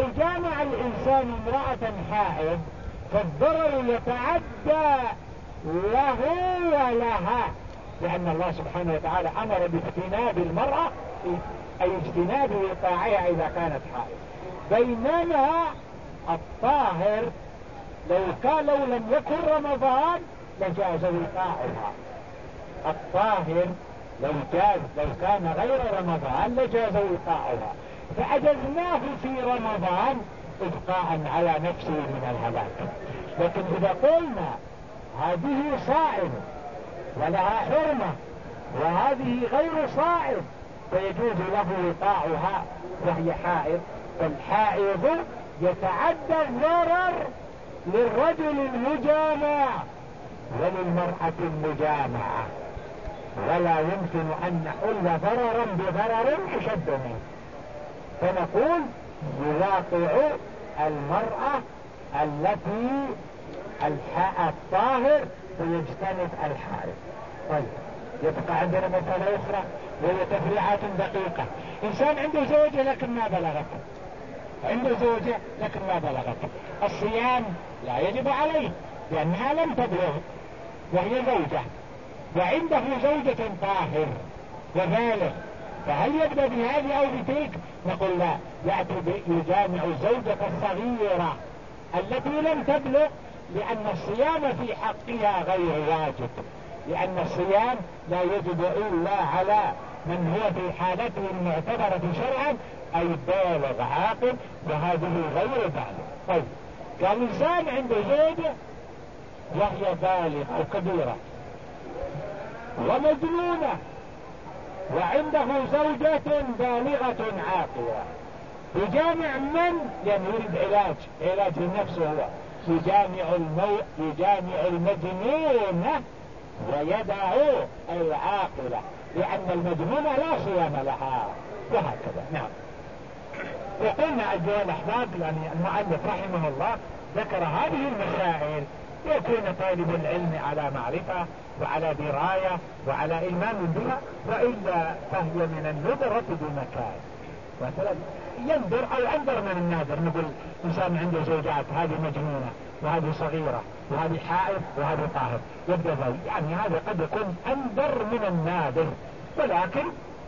جامع الإنسان امرأة حائض فالضرر يتعدى له ولها، لأن الله سبحانه وتعالى أمر باجتناب المرأة، أي اجتناب وقاعها إذا كانت حائض. بينما الطاهر لو لم يكن رمضان لجاز وقاعها. الطاهر لو كان غير رمضان لجاز وقاعها، فأجزناه في رمضان إبقاء على نفسه من الهلاك. لكن إذا قلنا هذه صائم ولها حرمة وهذه غير صائم فيجوز له وقاعها وهي حائض، فالحائض يتعدى الضرر للرجل المجامع وللمرأة المجامعة، ولا يمكن أن نحل ضررا بضرر أشد منه، فنقول يواقع المرأة التي الطاهر ويجتنب الحائض. طيب يبقى عندنا مسألة أخرى وهي تفريعات دقيقة. إنسان عنده زوجة لكن ما بلغت، الصيام لا يجب عليه لأنها لم تبلغ وهي زوجة، وعنده زوجة طاهر وبالغ، فهل يبدأ بهذه أو بتلك؟ نقول لا، يأتي يجامع الزوجة الصغيرة التي لم تبلغ، لأن الصيام في حقها غير واجب، لأن الصيام لا يجب إلا على من هو في حالته المعتبرة شرعا أي بالغ عاقل، وهذه غير بالغ. طيب قال إنسان عنده زوجة وهي بالغة أو كبيرة ومجنونة، وعنده زوجة بالغة عاقلة، يجامع من؟ لأنه يريد علاج لنفسه هو، يجامع المجنونة ويدع العاقلة، لأن المجنونة لا صيام لها، وهكذا. نعم. وقلنا أيها الأحباب يعني المؤلف رحمه الله ذكر هذه المسائل يكون طالب العلم على معرفة وعلى دراية وعلى إيمان بها، وإلا فهي من النذرة بمكان. مثلا ينذر أو أنذر من الناذر، نقول إنسان عنده زوجات، هذه مجنونة وهذه صغيرة وهذه حائض وهذه طاهر، يبدأ ذلك، يعني هذا قد يكون أنذر من الناذر، ولكن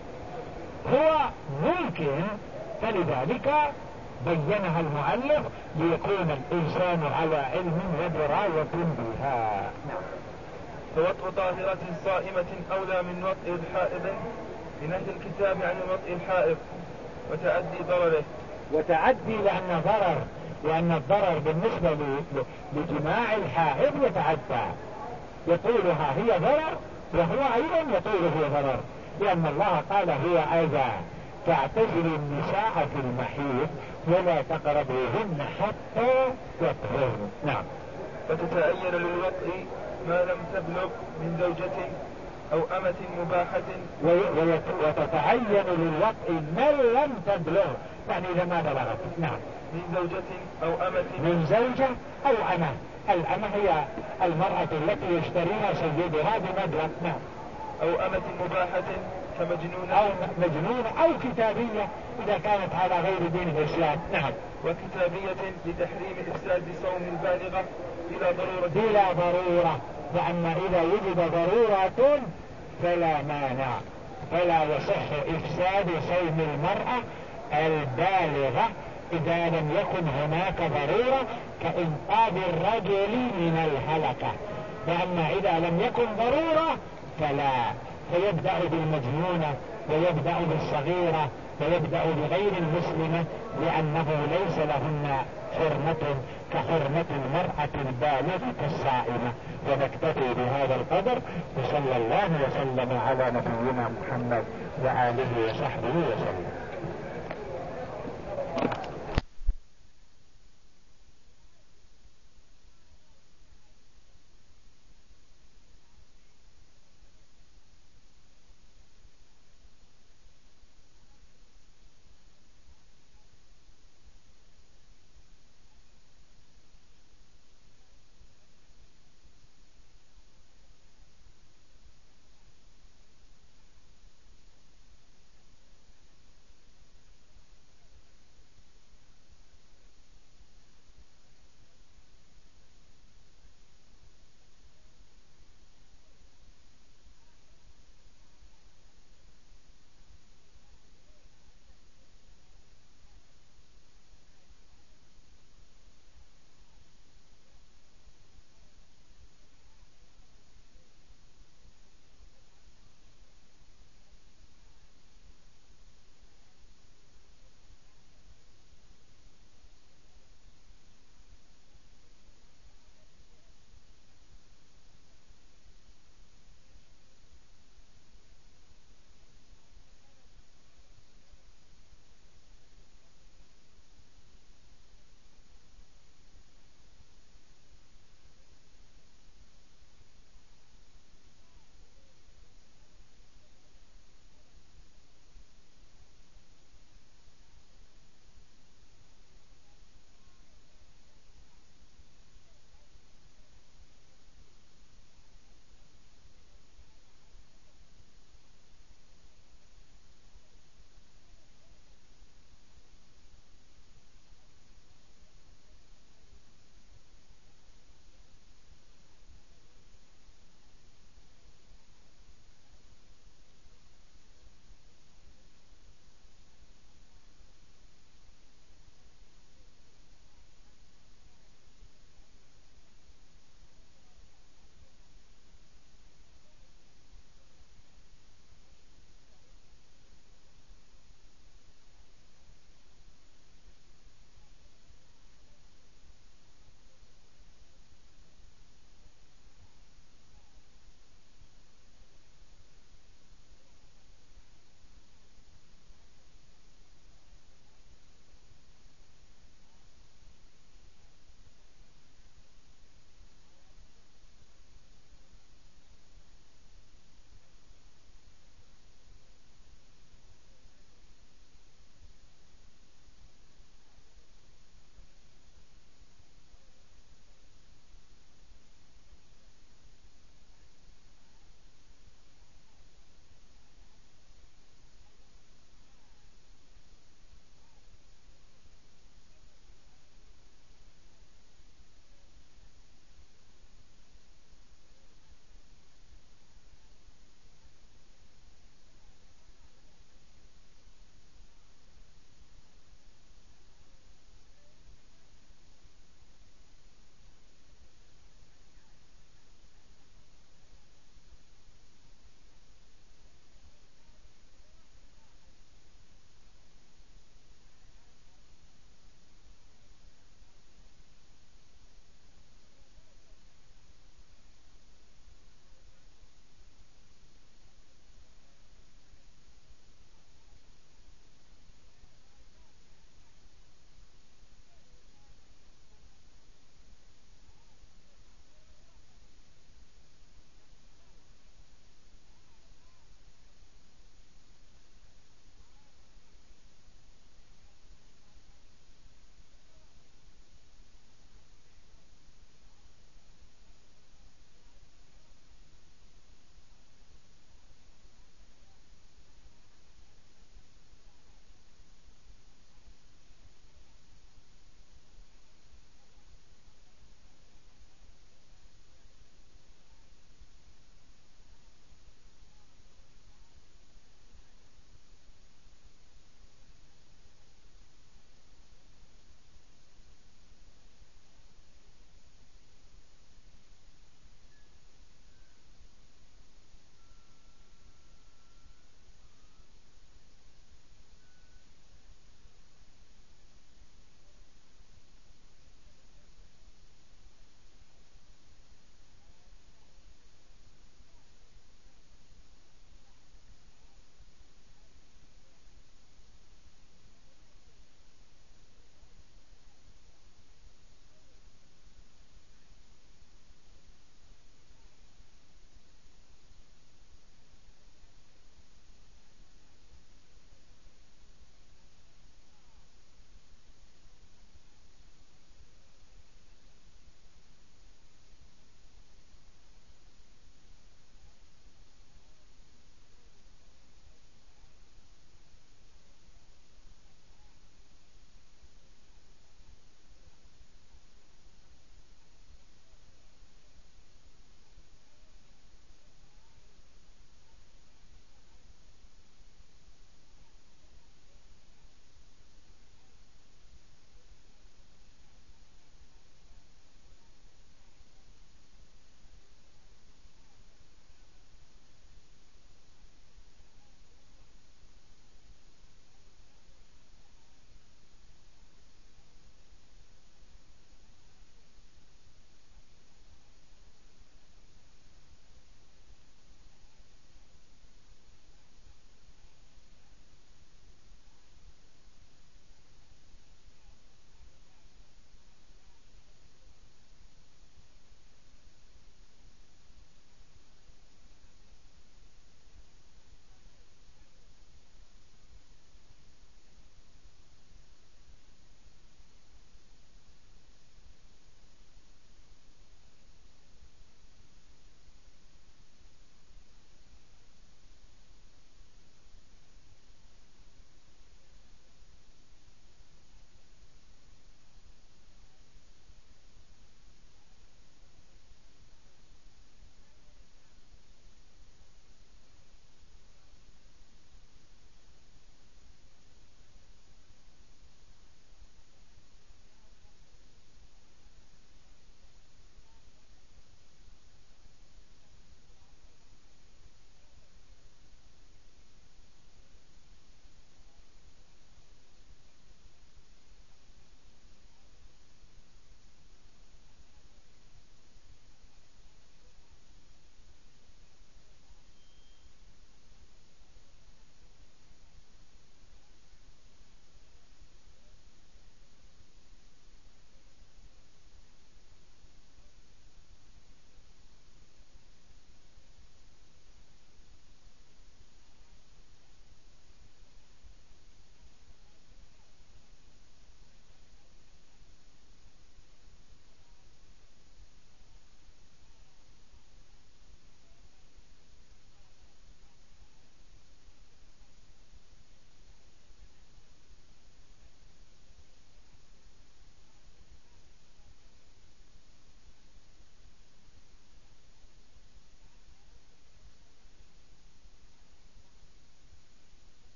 هو ممكن، فلذلك بينها المؤلف ليكون الإنسان على علم ودراية بها. فوطء طاهرة صائمة أولى من وطء الحائض بنهي الكتاب عن وطء الحائض وتعدي ضرره. وتعدي لأن الضرر بالنسبة لجماع الحائض يتعدى، يطولها هي ضرر وهو أيضا يطوله ضرر، لأن الله قال هو أذى فاعتزلوا النساء في المحيض ولا تقربوهن حتى يطهرن. نعم. فتتأين للوطء ما لم تبلغ من زوجة أو أمة مباحة، وتتعين للوطء من لم تبلغ، يعني إذا ما بلغت. نعم. من زوجة أو أمة، من زوجة أو أمة. الأمة هي المرأة التي يشتريها سيدها بمبلغ. نعم. أو أمة مباحة كمجنونة أو مجنونة أو كتابية إذا كانت على غير دين الإسلام. نعم. وكتابية لتحريم إفساد صوم البالغة بلا ضرورة، لأن إذا وجد ضرورة فلا مانع، فلا يصح إفساد صوم المرأة البالغة إذا لم يكن هناك ضرورة كإنقاذ الرجل من الهلكة، لأن إذا لم يكن ضرورة فلا، فيبدأ بالمجنونة ويبدأ بالصغيرة ويبدأ بغير المسلمة، لأنه ليس لهن حرمة كحرمة المرأة البالغة الصائمة. ونكتفي بهذا القدر، وصلى الله وسلم على نبينا محمد وآله وصحبه وسلم.